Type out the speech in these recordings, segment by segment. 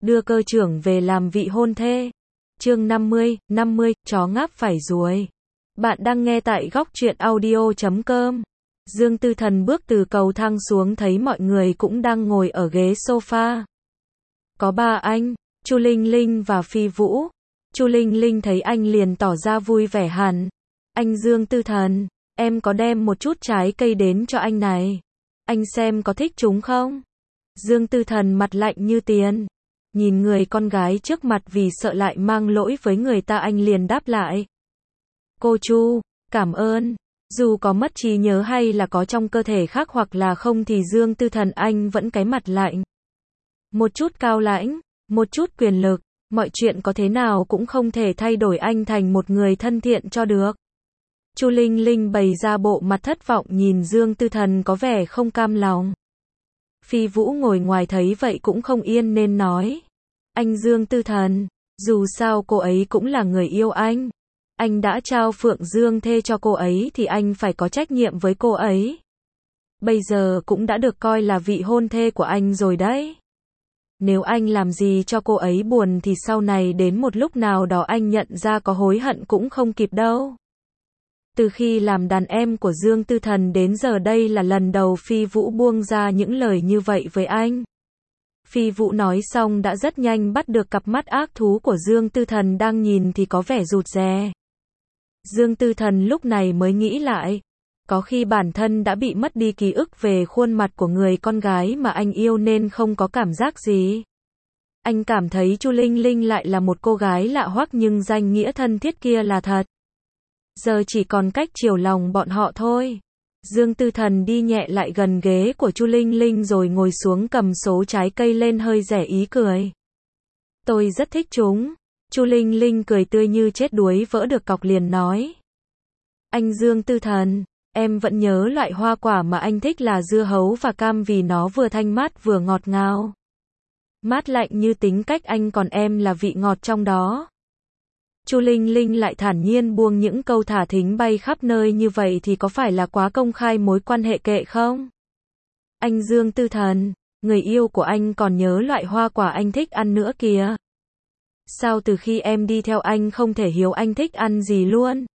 đưa cơ trưởng về làm vị hôn thê. Chương 50, chó ngáp phải ruồi. Bạn đang nghe tại góc truyện audio.com. Dương Tư Thần bước từ cầu thang xuống thấy mọi người cũng đang ngồi ở ghế sofa. Có ba anh, Chu Linh Linh và Phi Vũ. Chu Linh Linh thấy anh liền tỏ ra vui vẻ hẳn. Anh Dương Tư Thần, em có đem một chút trái cây đến cho anh này. Anh xem có thích chúng không? Dương Tư Thần mặt lạnh như tiền. Nhìn người con gái trước mặt vì sợ lại mang lỗi với người ta, anh liền đáp lại. Cô Chu, cảm ơn. Dù có mất trí nhớ hay là có trong cơ thể khác hoặc là không thì Dương Tư Thần anh vẫn cái mặt lạnh. Một chút cao lãnh, một chút quyền lực, mọi chuyện có thế nào cũng không thể thay đổi anh thành một người thân thiện cho được. Chu Linh Linh bày ra bộ mặt thất vọng nhìn Dương Tư Thần có vẻ không cam lòng. Phi Vũ ngồi ngoài thấy vậy cũng không yên nên nói. Anh Dương Tư Thần, dù sao cô ấy cũng là người yêu anh. Anh đã trao Phượng Dương thê cho cô ấy thì anh phải có trách nhiệm với cô ấy. Bây giờ cũng đã được coi là vị hôn thê của anh rồi đấy. Nếu anh làm gì cho cô ấy buồn thì sau này đến một lúc nào đó anh nhận ra có hối hận cũng không kịp đâu. Từ khi làm đàn em của Dương Tư Thần đến giờ đây là lần đầu Phi Vũ buông ra những lời như vậy với anh. Phi Vũ nói xong đã rất nhanh bắt được cặp mắt ác thú của Dương Tư Thần đang nhìn thì có vẻ rụt rè. Dương Tư Thần lúc này mới nghĩ lại. Có khi bản thân đã bị mất đi ký ức về khuôn mặt của người con gái mà anh yêu nên không có cảm giác gì. Anh cảm thấy Chu Linh Linh lại là một cô gái lạ hoắc nhưng danh nghĩa thân thiết kia là thật. Giờ chỉ còn cách chiều lòng bọn họ thôi. Dương Tư Thần đi nhẹ lại gần ghế của Chu Linh Linh rồi ngồi xuống cầm số trái cây lên hơi rẻ ý cười. Tôi rất thích chúng. Chu Linh Linh cười tươi như chết đuối vỡ được cọc liền nói. Anh Dương Tư Thần, em vẫn nhớ loại hoa quả mà anh thích là dưa hấu và cam vì nó vừa thanh mát vừa ngọt ngào. Mát lạnh như tính cách anh còn em là vị ngọt trong đó. Chu Linh Linh lại thản nhiên buông những câu thả thính bay khắp nơi như vậy thì có phải là quá công khai mối quan hệ kệ không? Anh Dương Tư Thần, người yêu của anh còn nhớ loại hoa quả anh thích ăn nữa kìa. Sao từ khi em đi theo anh không thể hiểu anh thích ăn gì luôn?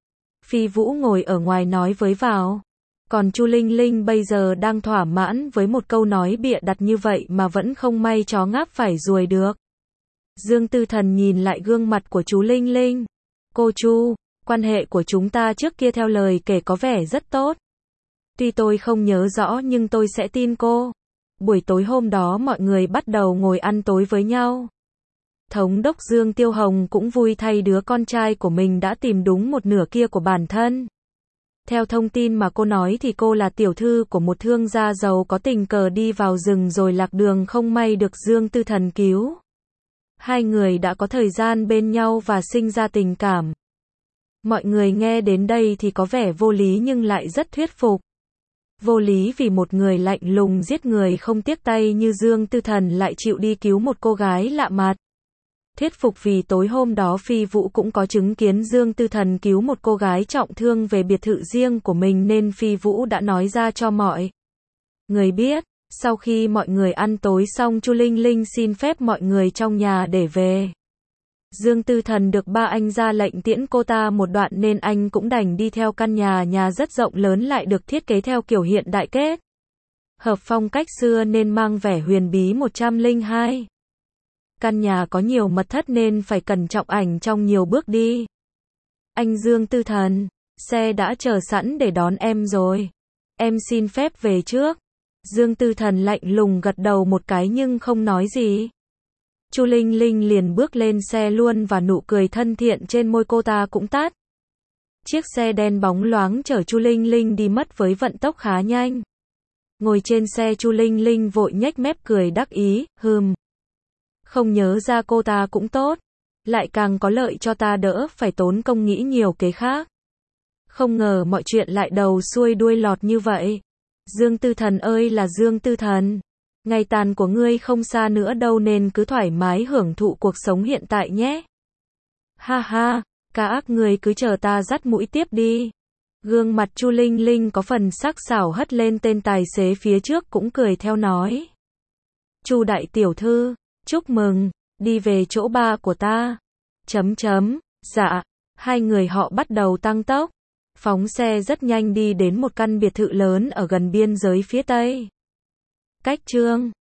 Phi Vũ ngồi ở ngoài nói với vào. Còn Chu Linh Linh bây giờ đang thỏa mãn với một câu nói bịa đặt như vậy mà vẫn không may chó ngáp phải ruồi được. Dương Tư Thần nhìn lại gương mặt của chú Linh Linh. Cô Chu, quan hệ của chúng ta trước kia theo lời kể có vẻ rất tốt. Tuy tôi không nhớ rõ nhưng tôi sẽ tin cô. Buổi tối hôm đó mọi người bắt đầu ngồi ăn tối với nhau. Thống đốc Dương Tiêu Hồng cũng vui thay đứa con trai của mình đã tìm đúng một nửa kia của bản thân. Theo thông tin mà cô nói thì cô là tiểu thư của một thương gia giàu có tình cờ đi vào rừng rồi lạc đường không may được Dương Tư Thần cứu. Hai người đã có thời gian bên nhau và sinh ra tình cảm. Mọi người nghe đến đây thì có vẻ vô lý nhưng lại rất thuyết phục. Vô lý vì một người lạnh lùng giết người không tiếc tay như Dương Tư Thần lại chịu đi cứu một cô gái lạ mặt. Thuyết phục vì tối hôm đó Phi Vũ cũng có chứng kiến Dương Tư Thần cứu một cô gái trọng thương về biệt thự riêng của mình nên Phi Vũ đã nói ra cho mọi người biết. Sau khi mọi người ăn tối xong Chu Linh Linh xin phép mọi người trong nhà để về. Dương Tư Thần được ba anh ra lệnh tiễn cô ta một đoạn nên anh cũng đành đi theo căn nhà rất rộng lớn lại được thiết kế theo kiểu hiện đại kết. Hợp phong cách xưa nên mang vẻ huyền bí 102. Căn nhà có nhiều mật thất nên phải cẩn trọng ảnh trong nhiều bước đi. Anh Dương Tư Thần, xe đã chờ sẵn để đón em rồi. Em xin phép về trước. Dương Tư Thần lạnh lùng gật đầu một cái nhưng không nói gì. Chu Linh Linh liền bước lên xe luôn và nụ cười thân thiện trên môi cô ta cũng tắt. Chiếc xe đen bóng loáng chở Chu Linh Linh đi mất với vận tốc khá nhanh. Ngồi trên xe Chu Linh Linh vội nhếch mép cười đắc ý, không nhớ ra cô ta cũng tốt. Lại càng có lợi cho ta đỡ phải tốn công nghĩ nhiều kế khác. Không ngờ mọi chuyện lại đầu xuôi đuôi lọt như vậy. Dương Tư Thần ơi là Dương Tư Thần. Ngày tàn của ngươi không xa nữa đâu nên cứ thoải mái hưởng thụ cuộc sống hiện tại nhé. Ha ha, ca ác ngươi cứ chờ ta dắt mũi tiếp đi. Gương mặt Chu Linh Linh có phần sắc sảo hất lên tên tài xế phía trước cũng cười theo nói. Chu đại tiểu thư, Chúc mừng, đi về chỗ ba của ta. Dạ, hai người họ bắt đầu tăng tốc. Phóng xe rất nhanh đi đến một căn biệt thự lớn ở gần biên giới phía Tây. Cách Chương